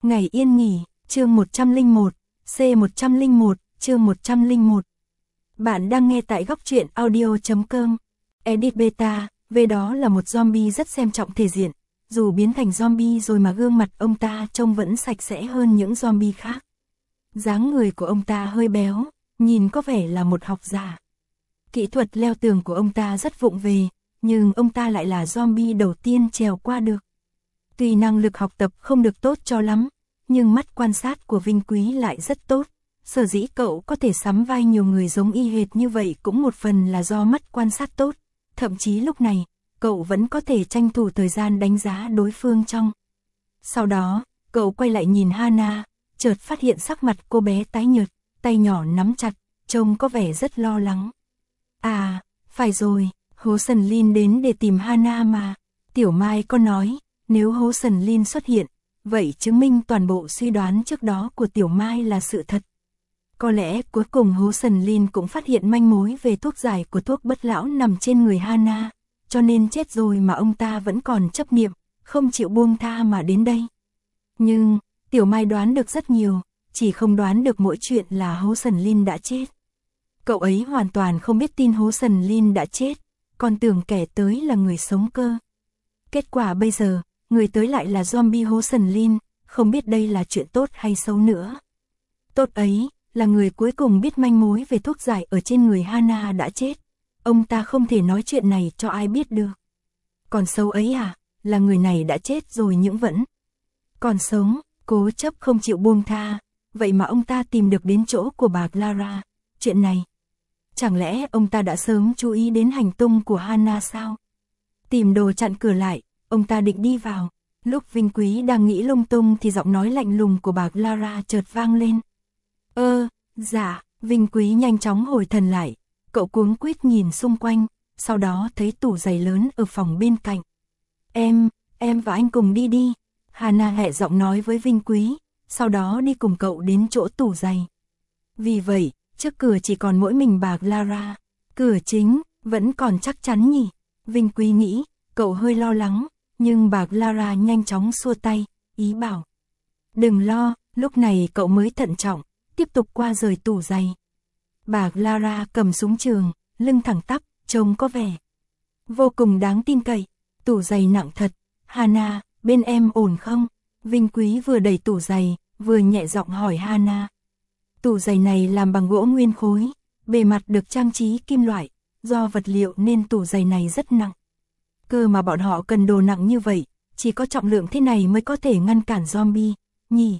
Ngày yên nghỉ, chương 101, C101, chương 101. Bạn đang nghe tại góc truyện audio.com. Edit Beta, về đó là một zombie rất xem trọng thể diện. Dù biến thành zombie rồi mà gương mặt ông ta trông vẫn sạch sẽ hơn những zombie khác. Dáng người của ông ta hơi béo, nhìn có vẻ là một học giả. Kỹ thuật leo tường của ông ta rất vụng về, nhưng ông ta lại là zombie đầu tiên trèo qua được. Tuy năng lực học tập không được tốt cho lắm, nhưng mắt quan sát của Vinh Quý lại rất tốt. Sở dĩ cậu có thể sắm vai nhiều người giống y hệt như vậy cũng một phần là do mắt quan sát tốt. Thậm chí lúc này, cậu vẫn có thể tranh thủ thời gian đánh giá đối phương trong. Sau đó, cậu quay lại nhìn Hana, chợt phát hiện sắc mặt cô bé tái nhợt, tay nhỏ nắm chặt, trông có vẻ rất lo lắng. À, phải rồi, Hố Sần Linh đến để tìm Hana mà. Tiểu Mai có nói, nếu Hố Sần Linh xuất hiện, vậy chứng minh toàn bộ suy đoán trước đó của Tiểu Mai là sự thật. Có lẽ cuối cùng Hố Sần Linh cũng phát hiện manh mối về thuốc giải của thuốc bất lão nằm trên người Hana, cho nên chết rồi mà ông ta vẫn còn chấp niệm, không chịu buông tha mà đến đây. Nhưng, Tiểu Mai đoán được rất nhiều, chỉ không đoán được mỗi chuyện là Hố Sần Linh đã chết. Cậu ấy hoàn toàn không biết tin Hố Sần Linh đã chết, còn tưởng kẻ tới là người sống cơ. Kết quả bây giờ, người tới lại là zombie Hố Sần Linh, không biết đây là chuyện tốt hay xấu nữa. Tốt ấy, là người cuối cùng biết manh mối về thuốc giải ở trên người Hana đã chết. Ông ta không thể nói chuyện này cho ai biết được. Còn xấu ấy à, là người này đã chết rồi nhưng vẫn còn sống, cố chấp không chịu buông tha. Vậy mà ông ta tìm được đến chỗ của bà Clara. Chuyện này, chẳng lẽ ông ta đã sớm chú ý đến hành tung của Hana sao? Tìm đồ chặn cửa lại, ông ta định đi vào. Lúc Vinh Quý đang nghĩ lung tung thì giọng nói lạnh lùng của bà Clara chợt vang lên. Dạ, Vinh Quý nhanh chóng hồi thần lại. Cậu cuống quýt nhìn xung quanh, sau đó thấy tủ giày lớn ở phòng bên cạnh. Em và anh cùng đi đi. Hana hẹ giọng nói với Vinh Quý, sau đó đi cùng cậu đến chỗ tủ giày. Vì vậy, trước cửa chỉ còn mỗi mình bà Clara. Cửa chính, vẫn còn chắc chắn nhỉ? Vinh Quý nghĩ, cậu hơi lo lắng, nhưng bà Clara nhanh chóng xua tay, ý bảo. Đừng lo, lúc này cậu mới thận trọng, tiếp tục qua rời tủ giày. Bà Clara cầm súng trường, lưng thẳng tắp, trông có vẻ vô cùng đáng tin cậy. Tủ giày nặng thật. Hana, bên em ổn không? Vinh Quý vừa đẩy tủ giày, vừa nhẹ giọng hỏi Hana. Tủ giày này làm bằng gỗ nguyên khối, bề mặt được trang trí kim loại, do vật liệu nên tủ giày này rất nặng. Cơ mà bọn họ cần đồ nặng như vậy, chỉ có trọng lượng thế này mới có thể ngăn cản zombie, nhỉ?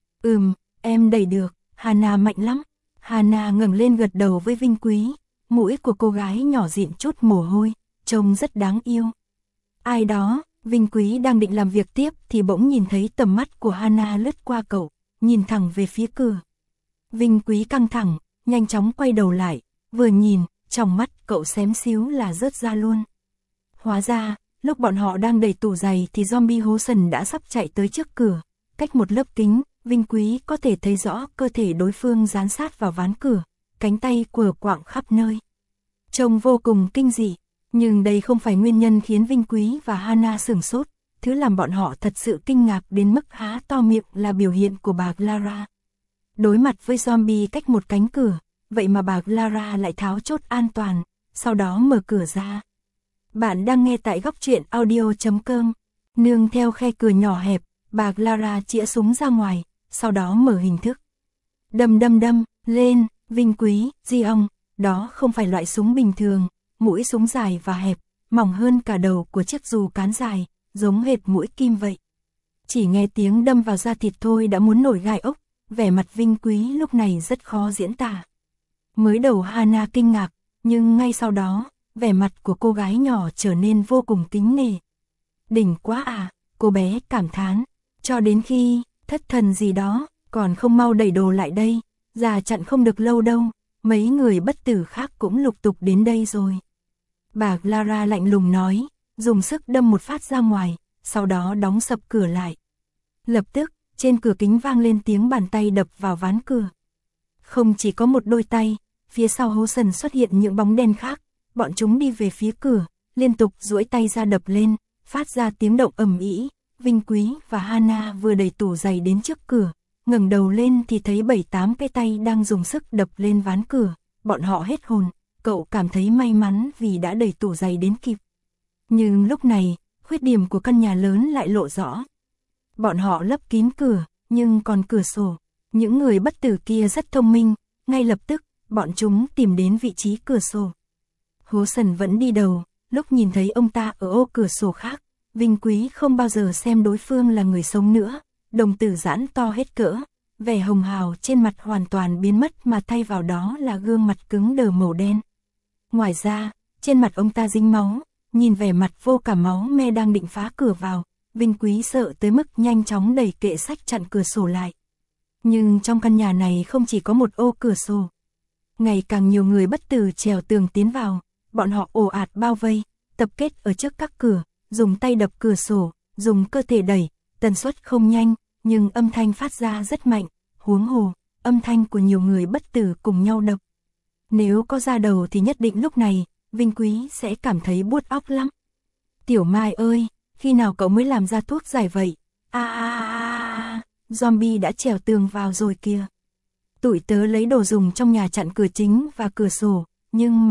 Em đẩy được. Hana mạnh lắm. Hana ngẩng lên gật đầu với Vinh Quý, mũi của cô gái nhỏ dịn chút mồ hôi, trông rất đáng yêu. Ai đó, Vinh Quý đang định làm việc tiếp thì bỗng nhìn thấy tầm mắt của Hana lướt qua cậu, nhìn thẳng về phía cửa. Vinh Quý căng thẳng, nhanh chóng quay đầu lại, vừa nhìn, trong mắt cậu xém xíu là rớt ra luôn. Hóa ra, lúc bọn họ đang đẩy tủ giày thì zombie Hố Sần đã sắp chạy tới trước cửa, cách một lớp kính. Vinh Quý có thể thấy rõ cơ thể đối phương dán sát vào ván cửa, cánh tay quờ quạng khắp nơi. Trông vô cùng kinh dị, nhưng đây không phải nguyên nhân khiến Vinh Quý và Hana sửng sốt. Thứ làm bọn họ thật sự kinh ngạc đến mức há to miệng là biểu hiện của bà Clara. Đối mặt với zombie cách một cánh cửa, vậy mà bà Clara lại tháo chốt an toàn, sau đó mở cửa ra. Bạn đang nghe tại góc truyện audio.com. Nương theo khe cửa nhỏ hẹp, bà Clara chĩa súng ra ngoài, sau đó mở hình thức. Đâm lên, Vinh Quý, Di ông, đó không phải loại súng bình thường, mũi súng dài và hẹp, mỏng hơn cả đầu của chiếc dù cán dài, giống hệt mũi kim vậy. Chỉ nghe tiếng đâm vào da thịt thôi đã muốn nổi gai ốc, vẻ mặt Vinh Quý lúc này rất khó diễn tả. Mới đầu Hana kinh ngạc, nhưng ngay sau đó, vẻ mặt của cô gái nhỏ trở nên vô cùng kính nể. Đỉnh quá à, cô bé cảm thán, cho đến khi thất thần gì đó, còn không mau đẩy đồ lại đây, già chặn không được lâu đâu, mấy người bất tử khác cũng lục tục đến đây rồi. Bà Clara lạnh lùng nói, dùng sức đâm một phát ra ngoài, sau đó đóng sập cửa lại. Lập tức, trên cửa kính vang lên tiếng bàn tay đập vào ván cửa. Không chỉ có một đôi tay, phía sau Hố Sần xuất hiện những bóng đen khác, bọn chúng đi về phía cửa, liên tục duỗi tay ra đập lên, phát ra tiếng động ầm ĩ. Vinh Quý và Hana vừa đẩy tủ giày đến trước cửa, ngẩng đầu lên thì thấy 7-8 cái tay đang dùng sức đập lên ván cửa, bọn họ hết hồn, cậu cảm thấy may mắn vì đã đẩy tủ giày đến kịp. Nhưng lúc này, khuyết điểm của căn nhà lớn lại lộ rõ. Bọn họ lấp kín cửa, nhưng còn cửa sổ. Những người bất tử kia rất thông minh, ngay lập tức, bọn chúng tìm đến vị trí cửa sổ. Hố Sần vẫn đi đầu, lúc nhìn thấy ông ta ở ô cửa sổ khác, Vinh Quý không bao giờ xem đối phương là người sống nữa, đồng tử giãn to hết cỡ, vẻ hồng hào trên mặt hoàn toàn biến mất mà thay vào đó là gương mặt cứng đờ màu đen. Ngoài ra, trên mặt ông ta dính máu, nhìn vẻ mặt vô cảm máu me đang định phá cửa vào, Vinh Quý sợ tới mức nhanh chóng đẩy kệ sách chặn cửa sổ lại. Nhưng trong căn nhà này không chỉ có một ô cửa sổ. Ngày càng nhiều người bất tử trèo tường tiến vào, bọn họ ồ ạt bao vây, tập kết ở trước các cửa, dùng tay đập cửa sổ, dùng cơ thể đẩy, tần suất không nhanh, nhưng âm thanh phát ra rất mạnh, huống hồ, âm thanh của nhiều người bất tử cùng nhau đập. Nếu có ra đầu thì nhất định lúc này, Vinh Quý sẽ cảm thấy buốt óc lắm. Tiểu Mai ơi, khi nào cậu mới làm ra thuốc giải vậy? Zombie đã trèo tường vào rồi kìa. Tụi tớ lấy đồ dùng trong nhà chặn cửa chính và cửa sổ, nhưng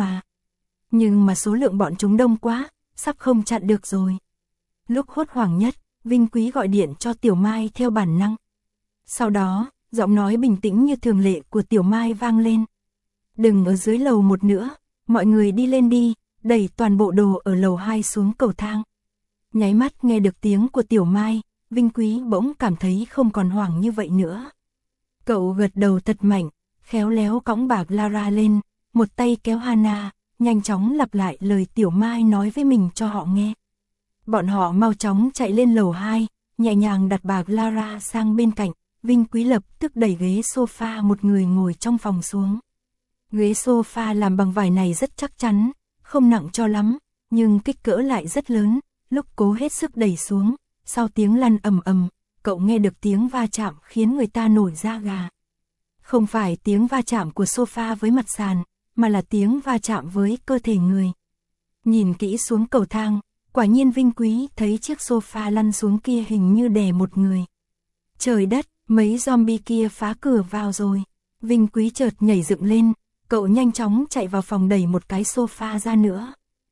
mà số lượng bọn chúng đông quá, sắp không chặn được rồi. Lúc hốt hoảng nhất, Vinh Quý gọi điện cho Tiểu Mai theo bản năng. Sau đó, giọng nói bình tĩnh như thường lệ của Tiểu Mai vang lên. Đừng ở dưới lầu 1 nữa, mọi người đi lên đi, đẩy toàn bộ đồ ở lầu 2 xuống cầu thang. Nháy mắt nghe được tiếng của Tiểu Mai, Vinh Quý bỗng cảm thấy không còn hoảng như vậy nữa. Cậu gật đầu thật mạnh, khéo léo cõng bà Clara lên, một tay kéo Hana, nhanh chóng lặp lại lời Tiểu Mai nói với mình cho họ nghe. Bọn họ mau chóng chạy lên lầu 2, nhẹ nhàng đặt bà Clara sang bên cạnh, Vinh Quý lập tức đẩy ghế sofa một người ngồi trong phòng xuống. Ghế sofa làm bằng vải này rất chắc chắn, không nặng cho lắm, nhưng kích cỡ lại rất lớn, lúc cố hết sức đẩy xuống, sau tiếng lăn ầm ầm, cậu nghe được tiếng va chạm khiến người ta nổi da gà. Không phải tiếng va chạm của sofa với mặt sàn, mà là tiếng va chạm với cơ thể người. Nhìn kỹ xuống cầu thang, quả nhiên Vinh Quý thấy chiếc sofa lăn xuống kia hình như đè một người. Trời đất, mấy zombie kia phá cửa vào rồi. Vinh Quý chợt nhảy dựng lên, cậu nhanh chóng chạy vào phòng đẩy một cái sofa ra nữa.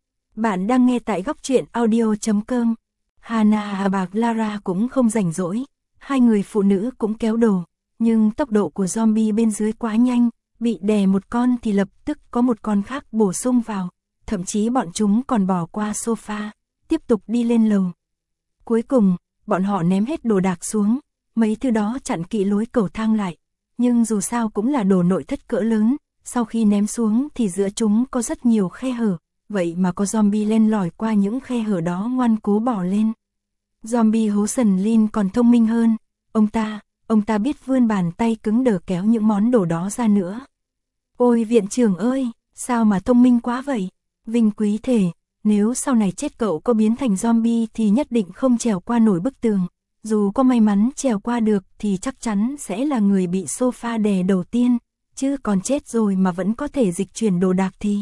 Bạn đang nghe tại góc truyện audio.com. Hana và bà Clara cũng không rảnh rỗi, hai người phụ nữ cũng kéo đồ, nhưng tốc độ của zombie bên dưới quá nhanh, bị đè một con thì lập tức có một con khác bổ sung vào, thậm chí bọn chúng còn bỏ qua sofa, tiếp tục đi lên lầu. Cuối cùng, bọn họ ném hết đồ đạc xuống, mấy thứ đó chặn kỹ lối cầu thang lại, nhưng dù sao cũng là đồ nội thất cỡ lớn, sau khi ném xuống thì giữa chúng có rất nhiều khe hở, vậy mà có zombie len lỏi qua những khe hở đó ngoan cố bỏ lên. Zombie Hố Sần Lin còn thông minh hơn, ông ta biết vươn bàn tay cứng đờ kéo những món đồ đó ra nữa. Ôi viện trưởng ơi, sao mà thông minh quá vậy? Vinh Quý thề, nếu sau này chết cậu có biến thành zombie thì nhất định không trèo qua nổi bức tường. Dù có may mắn trèo qua được thì chắc chắn sẽ là người bị sofa đè đầu tiên, chứ còn chết rồi mà vẫn có thể dịch chuyển đồ đạc thì.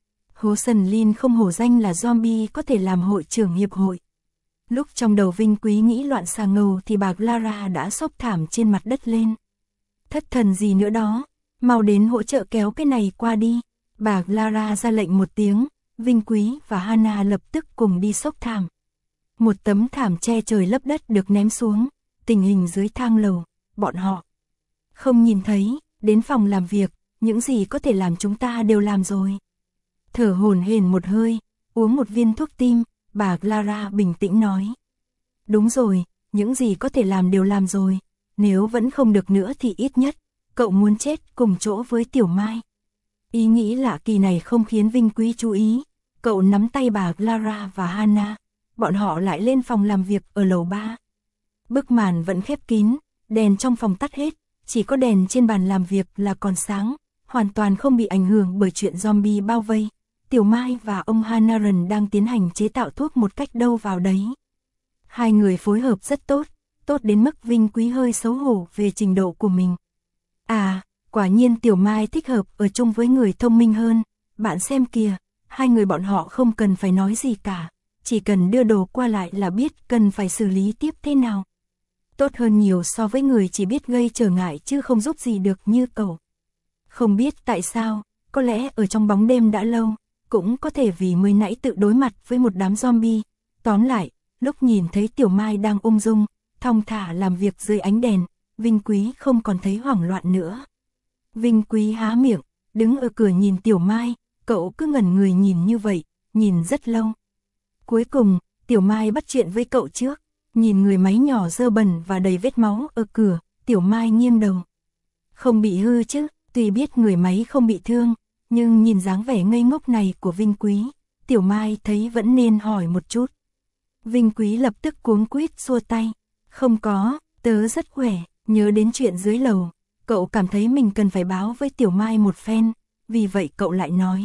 Hố Sần Lin không hổ danh là zombie có thể làm hội trưởng hiệp hội. Lúc trong đầu Vinh Quý nghĩ loạn xà ngầu thì bà Clara đã xốc thảm trên mặt đất lên. Thất thần gì nữa đó, mau đến hỗ trợ kéo cái này qua đi. Bà Clara ra lệnh một tiếng, Vinh Quý và Hana lập tức cùng đi xốc thảm. Một tấm thảm che trời lấp đất được ném xuống, tình hình dưới thang lầu, bọn họ không nhìn thấy, đến phòng làm việc, những gì có thể làm chúng ta đều làm rồi. Thở hổn hển một hơi, uống một viên thuốc tim, bà Clara bình tĩnh nói. Đúng rồi, những gì có thể làm đều làm rồi, nếu vẫn không được nữa thì ít nhất, cậu muốn chết cùng chỗ với Tiểu Mai. Ý nghĩ lạ kỳ này không khiến Vinh Quý chú ý, cậu nắm tay bà Clara và Hana, bọn họ lại lên phòng làm việc ở lầu 3. Bức màn vẫn khép kín, đèn trong phòng tắt hết, chỉ có đèn trên bàn làm việc là còn sáng, hoàn toàn không bị ảnh hưởng bởi chuyện zombie bao vây. Tiểu Mai và ông Hanaran đang tiến hành chế tạo thuốc một cách đâu vào đấy. Hai người phối hợp rất tốt, tốt đến mức Vinh Quý hơi xấu hổ về trình độ của mình. À, quả nhiên Tiểu Mai thích hợp ở chung với người thông minh hơn, bạn xem kìa, hai người bọn họ không cần phải nói gì cả, chỉ cần đưa đồ qua lại là biết cần phải xử lý tiếp thế nào. Tốt hơn nhiều so với người chỉ biết gây trở ngại chứ không giúp gì được như cậu. Không biết tại sao, có lẽ ở trong bóng đêm đã lâu, cũng có thể vì mới nãy tự đối mặt với một đám zombie. Tóm lại, lúc nhìn thấy Tiểu Mai đang ung dung, thong thả làm việc dưới ánh đèn, Vinh Quý không còn thấy hoảng loạn nữa. Vinh Quý há miệng, đứng ở cửa nhìn Tiểu Mai, cậu cứ ngẩn người nhìn như vậy, nhìn rất lâu. Cuối cùng, Tiểu Mai bắt chuyện với cậu trước, nhìn người máy nhỏ dơ bẩn và đầy vết máu ở cửa, Tiểu Mai nghiêng đầu. Không bị hư chứ, tuy biết người máy không bị thương, nhưng nhìn dáng vẻ ngây ngốc này của Vinh Quý, Tiểu Mai thấy vẫn nên hỏi một chút. Vinh Quý lập tức cuống quýt xua tay. Không có, tớ rất khỏe, nhớ đến chuyện dưới lầu, cậu cảm thấy mình cần phải báo với Tiểu Mai một phen, vì vậy cậu lại nói.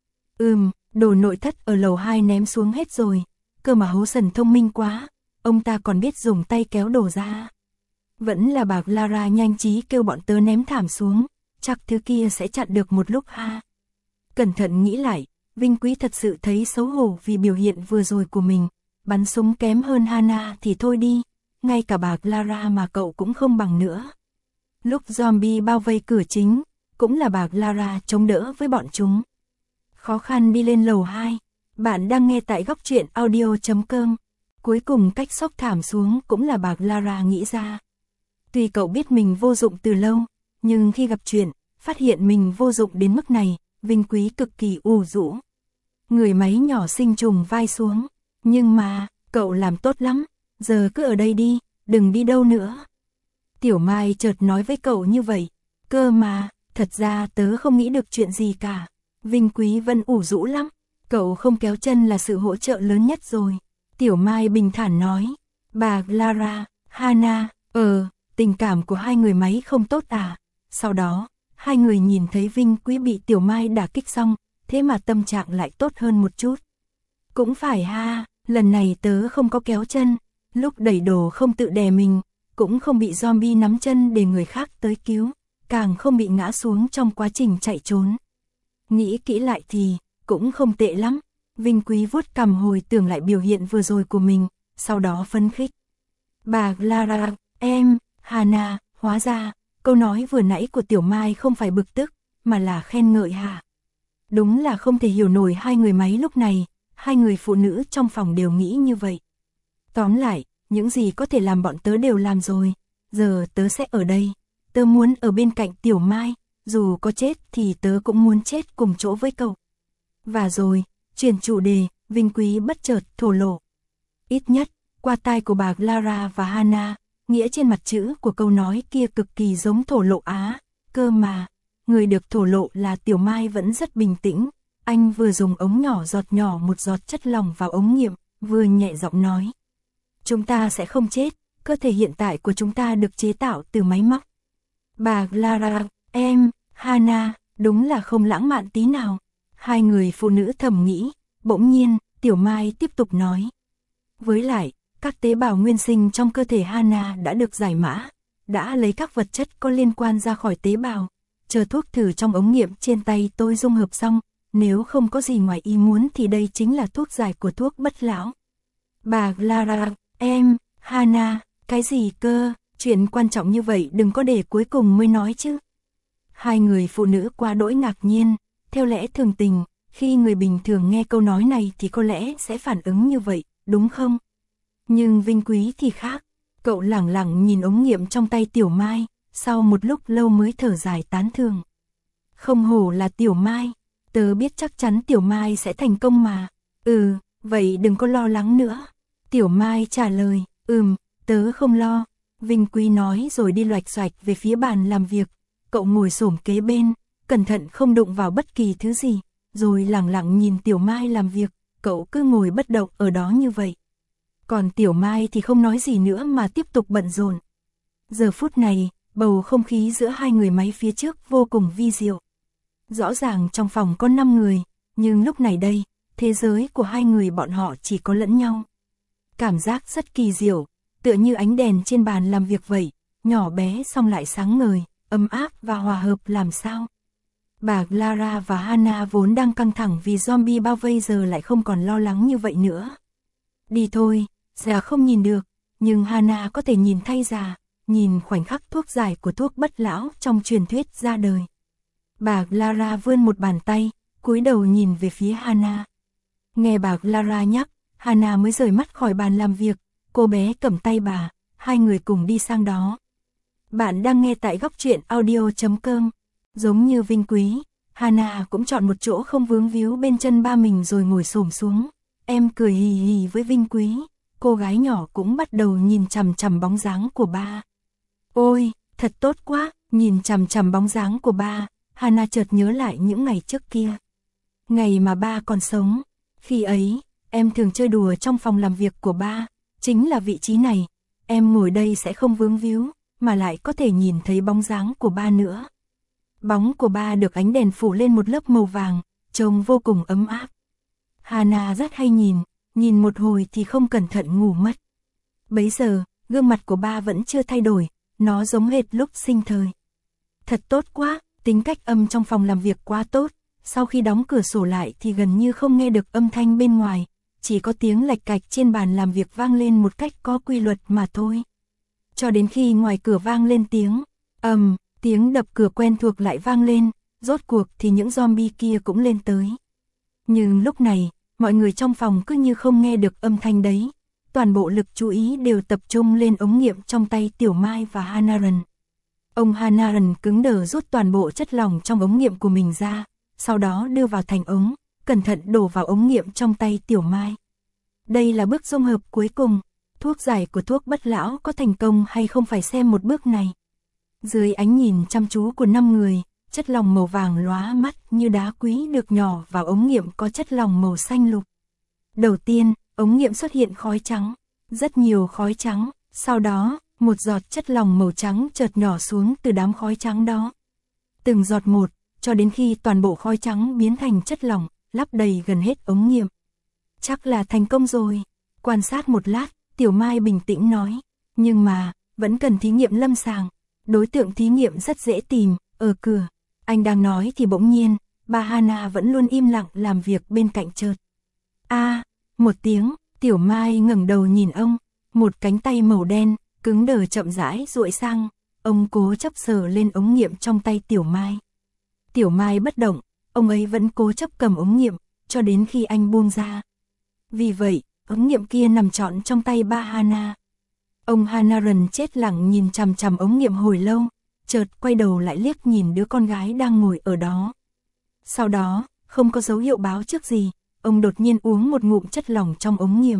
Đồ nội thất ở lầu 2 ném xuống hết rồi, cơ mà Hố Sần thông minh quá, ông ta còn biết dùng tay kéo đồ ra. Vẫn là bà Clara nhanh trí kêu bọn tớ ném thảm xuống, chắc thứ kia sẽ chặn được một lúc ha. Cẩn thận nghĩ lại, Vinh Quý thật sự thấy xấu hổ vì biểu hiện vừa rồi của mình, bắn súng kém hơn Hana thì thôi đi, ngay cả bà Clara mà cậu cũng không bằng nữa. Lúc zombie bao vây cửa chính, cũng là bà Clara chống đỡ với bọn chúng. Khó khăn đi lên lầu 2, bạn đang nghe tại góc truyện audio.com. Cuối cùng cách xốc thảm xuống cũng là bà Clara nghĩ ra. Tuy cậu biết mình vô dụng từ lâu, nhưng khi gặp chuyện, phát hiện mình vô dụng đến mức này, Vinh Quý cực kỳ ủ rũ. Người máy nhỏ sinh trùng vai xuống, nhưng mà, cậu làm tốt lắm, giờ cứ ở đây đi, đừng đi đâu nữa. Tiểu Mai chợt nói với cậu như vậy, cơ mà, thật ra tớ không nghĩ được chuyện gì cả. Vinh Quý vẫn ủ rũ lắm, cậu không kéo chân là sự hỗ trợ lớn nhất rồi. Tiểu Mai bình thản nói, bà Clara, Hana, tình cảm của hai người máy không tốt à? Sau đó, hai người nhìn thấy Vinh Quý bị Tiểu Mai đả kích xong, thế mà tâm trạng lại tốt hơn một chút. Cũng phải ha, lần này tớ không có kéo chân, lúc đẩy đồ không tự đè mình, cũng không bị zombie nắm chân để người khác tới cứu, càng không bị ngã xuống trong quá trình chạy trốn. Nghĩ kỹ lại thì, cũng không tệ lắm. Vinh Quý vuốt cằm hồi tưởng lại biểu hiện vừa rồi của mình, sau đó phấn khích. Bà Clara, em, Hana, hóa ra, câu nói vừa nãy của Tiểu Mai không phải bực tức, mà là khen ngợi hả? Đúng là không thể hiểu nổi hai người máy lúc này, hai người phụ nữ trong phòng đều nghĩ như vậy. Tóm lại, những gì có thể làm bọn tớ đều làm rồi, giờ tớ sẽ ở đây, tớ muốn ở bên cạnh Tiểu Mai, dù có chết thì tớ cũng muốn chết cùng chỗ với cậu. Và rồi, chuyển chủ đề, Vinh Quý bất chợt thổ lộ. Ít nhất, qua tai của bà Clara và Hana, nghĩa trên mặt chữ của câu nói kia cực kỳ giống thổ lộ á, cơ mà, người được thổ lộ là Tiểu Mai vẫn rất bình tĩnh, anh vừa dùng ống nhỏ giọt nhỏ một giọt chất lỏng vào ống nghiệm, vừa nhẹ giọng nói. Chúng ta sẽ không chết, cơ thể hiện tại của chúng ta được chế tạo từ máy móc. Bà Clara, em, Hana, đúng là không lãng mạn tí nào. Hai người phụ nữ thầm nghĩ, bỗng nhiên, Tiểu Mai tiếp tục nói. Với lại, các tế bào nguyên sinh trong cơ thể Hana đã được giải mã, đã lấy các vật chất có liên quan ra khỏi tế bào, chờ thuốc thử trong ống nghiệm trên tay tôi dung hợp xong, nếu không có gì ngoài ý muốn thì đây chính là thuốc giải của thuốc bất lão. Bà Clara, em, Hana, cái gì cơ, chuyện quan trọng như vậy đừng có để cuối cùng mới nói chứ. Hai người phụ nữ quá đỗi ngạc nhiên, theo lẽ thường tình, khi người bình thường nghe câu nói này thì có lẽ sẽ phản ứng như vậy, đúng không? Nhưng Vinh Quý thì khác, cậu lẳng lặng nhìn ống nghiệm trong tay Tiểu Mai, sau một lúc lâu mới thở dài tán thưởng. Không hổ là Tiểu Mai, tớ biết chắc chắn Tiểu Mai sẽ thành công mà. Vậy đừng có lo lắng nữa. Tiểu Mai trả lời, tớ không lo. Vinh Quý nói rồi đi loạch xoạch về phía bàn làm việc. Cậu ngồi xổm kế bên, cẩn thận không đụng vào bất kỳ thứ gì, rồi lẳng lặng nhìn Tiểu Mai làm việc, cậu cứ ngồi bất động ở đó như vậy. Còn Tiểu Mai thì không nói gì nữa mà tiếp tục bận rộn. Giờ phút này, bầu không khí giữa hai người máy phía trước vô cùng vi diệu. Rõ ràng trong phòng có 5 người, nhưng lúc này đây, thế giới của hai người bọn họ chỉ có lẫn nhau. Cảm giác rất kỳ diệu, tựa như ánh đèn trên bàn làm việc vậy, nhỏ bé xong lại sáng ngời, ấm áp và hòa hợp làm sao. Bà Clara và Hana vốn đang căng thẳng vì zombie bao vây giờ lại không còn lo lắng như vậy nữa. Đi thôi, già không nhìn được, nhưng Hana có thể nhìn thay già, nhìn khoảnh khắc thuốc giải của thuốc bất lão trong truyền thuyết ra đời. Bà Clara vươn một bàn tay, cúi đầu nhìn về phía Hana. Nghe bà Clara nhắc, Hana mới rời mắt khỏi bàn làm việc, cô bé cầm tay bà, hai người cùng đi sang đó. Bạn đang nghe tại góc truyện audio.com. Giống như Vinh Quý, Hana cũng chọn một chỗ không vướng víu bên chân ba mình rồi ngồi xổm xuống. Em cười hì hì với Vinh Quý, cô gái nhỏ cũng bắt đầu nhìn chằm chằm bóng dáng của ba. Ôi, thật tốt quá, nhìn chằm chằm bóng dáng của ba, Hana chợt nhớ lại những ngày trước kia. Ngày mà ba còn sống, khi ấy, em thường chơi đùa trong phòng làm việc của ba, chính là vị trí này, em ngồi đây sẽ không vướng víu, mà lại có thể nhìn thấy bóng dáng của ba nữa. Bóng của ba được ánh đèn phủ lên một lớp màu vàng, trông vô cùng ấm áp. Hana rất hay nhìn một hồi thì không cẩn thận ngủ mất. Bấy giờ, gương mặt của ba vẫn chưa thay đổi, nó giống hệt lúc sinh thời. Thật tốt quá, tính cách âm trong phòng làm việc quá tốt, sau khi đóng cửa sổ lại thì gần như không nghe được âm thanh bên ngoài, chỉ có tiếng lạch cạch trên bàn làm việc vang lên một cách có quy luật mà thôi. Cho đến khi ngoài cửa vang lên tiếng đập cửa quen thuộc lại vang lên, rốt cuộc thì những zombie kia cũng lên tới. Nhưng lúc này, mọi người trong phòng cứ như không nghe được âm thanh đấy, toàn bộ lực chú ý đều tập trung lên ống nghiệm trong tay Tiểu Mai và Hanaran. Ông Hanaran cứng đờ rút toàn bộ chất lỏng trong ống nghiệm của mình ra, sau đó đưa vào thành ống, cẩn thận đổ vào ống nghiệm trong tay Tiểu Mai. Đây là bước dung hợp cuối cùng, thuốc giải của thuốc bất lão có thành công hay không phải xem một bước này. Dưới ánh nhìn chăm chú của 5 người, chất lỏng màu vàng lóa mắt như đá quý được nhỏ vào ống nghiệm có chất lỏng màu xanh lục. Đầu tiên, ống nghiệm xuất hiện khói trắng, rất nhiều khói trắng, sau đó, một giọt chất lỏng màu trắng chợt nhỏ xuống từ đám khói trắng đó. Từng giọt một, cho đến khi toàn bộ khói trắng biến thành chất lỏng, lấp đầy gần hết ống nghiệm. Chắc là thành công rồi. Quan sát một lát, Tiểu Mai bình tĩnh nói, nhưng mà, vẫn cần thí nghiệm lâm sàng. Đối tượng thí nghiệm rất dễ tìm, ở cửa. Anh đang nói thì bỗng nhiên, bà Hana vẫn luôn im lặng làm việc bên cạnh chợt. Một tiếng, Tiểu Mai ngẩng đầu nhìn ông, một cánh tay màu đen, cứng đờ chậm rãi duỗi sang, ông cố chấp sờ lên ống nghiệm trong tay Tiểu Mai. Tiểu Mai bất động, ông ấy vẫn cố chấp cầm ống nghiệm, cho đến khi anh buông ra. Vì vậy, ống nghiệm kia nằm trọn trong tay ba Hana. Ông Hanaran chết lặng nhìn chằm chằm ống nghiệm hồi lâu, chợt quay đầu lại liếc nhìn đứa con gái đang ngồi ở đó. Sau đó, không có dấu hiệu báo trước gì, ông đột nhiên uống một ngụm chất lỏng trong ống nghiệm.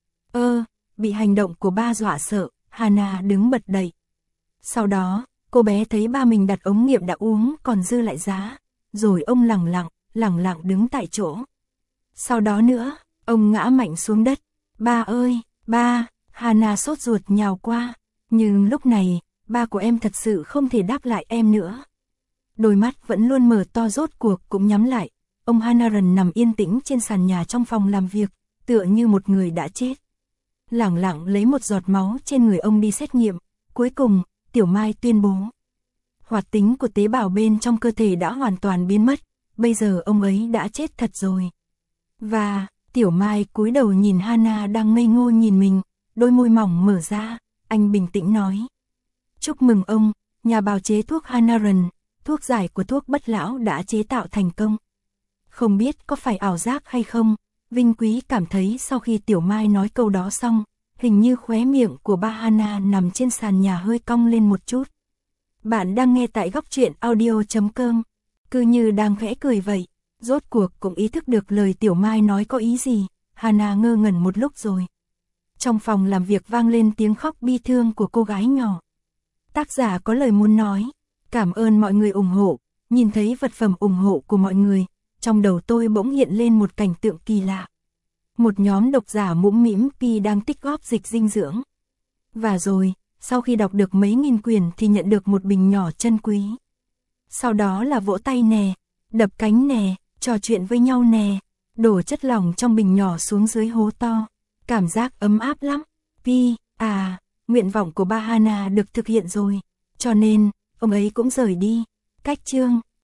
Bị hành động của ba dọa sợ, Hana đứng bật dậy. Sau đó, cô bé thấy ba mình đặt ống nghiệm đã uống còn dư lại giá, rồi ông lẳng lặng đứng tại chỗ. Sau đó nữa, ông ngã mạnh xuống đất. Ba ơi, ba! Hana sốt ruột nhào qua, nhưng lúc này, ba của em thật sự không thể đáp lại em nữa. Đôi mắt vẫn luôn mở to rốt cuộc cũng nhắm lại, ông Hanaran nằm yên tĩnh trên sàn nhà trong phòng làm việc, tựa như một người đã chết. Lẳng lặng lấy một giọt máu trên người ông đi xét nghiệm, cuối cùng, Tiểu Mai tuyên bố. Hoạt tính của tế bào bên trong cơ thể đã hoàn toàn biến mất, bây giờ ông ấy đã chết thật rồi. Và, Tiểu Mai cúi đầu nhìn Hana đang ngây ngô nhìn mình, đôi môi mỏng mở ra, anh bình tĩnh nói. Chúc mừng ông, nhà bào chế thuốc Hanaran, thuốc giải của thuốc bất lão đã chế tạo thành công. Không biết có phải ảo giác hay không, Vinh Quý cảm thấy sau khi Tiểu Mai nói câu đó xong, hình như khóe miệng của ba Hana nằm trên sàn nhà hơi cong lên một chút. Bạn đang nghe tại góc truyện audio.com, cứ như đang khẽ cười vậy, rốt cuộc cũng ý thức được lời Tiểu Mai nói có ý gì, Hana ngơ ngẩn một lúc rồi. Trong phòng làm việc vang lên tiếng khóc bi thương của cô gái nhỏ. Tác giả có lời muốn nói, cảm ơn mọi người ủng hộ, nhìn thấy vật phẩm ủng hộ của mọi người, trong đầu tôi bỗng hiện lên một cảnh tượng kỳ lạ. Một nhóm độc giả mũm mĩm pi đang tích góp dịch dinh dưỡng. Và rồi, sau khi đọc được mấy nghìn quyển thì nhận được một bình nhỏ chân quý. Sau đó là vỗ tay nè, đập cánh nè, trò chuyện với nhau nè, đổ chất lỏng trong bình nhỏ xuống dưới hố to. Cảm giác ấm áp lắm. Nguyện vọng của ba Hana được thực hiện rồi. Cho nên, ông ấy cũng rời đi. Cách chương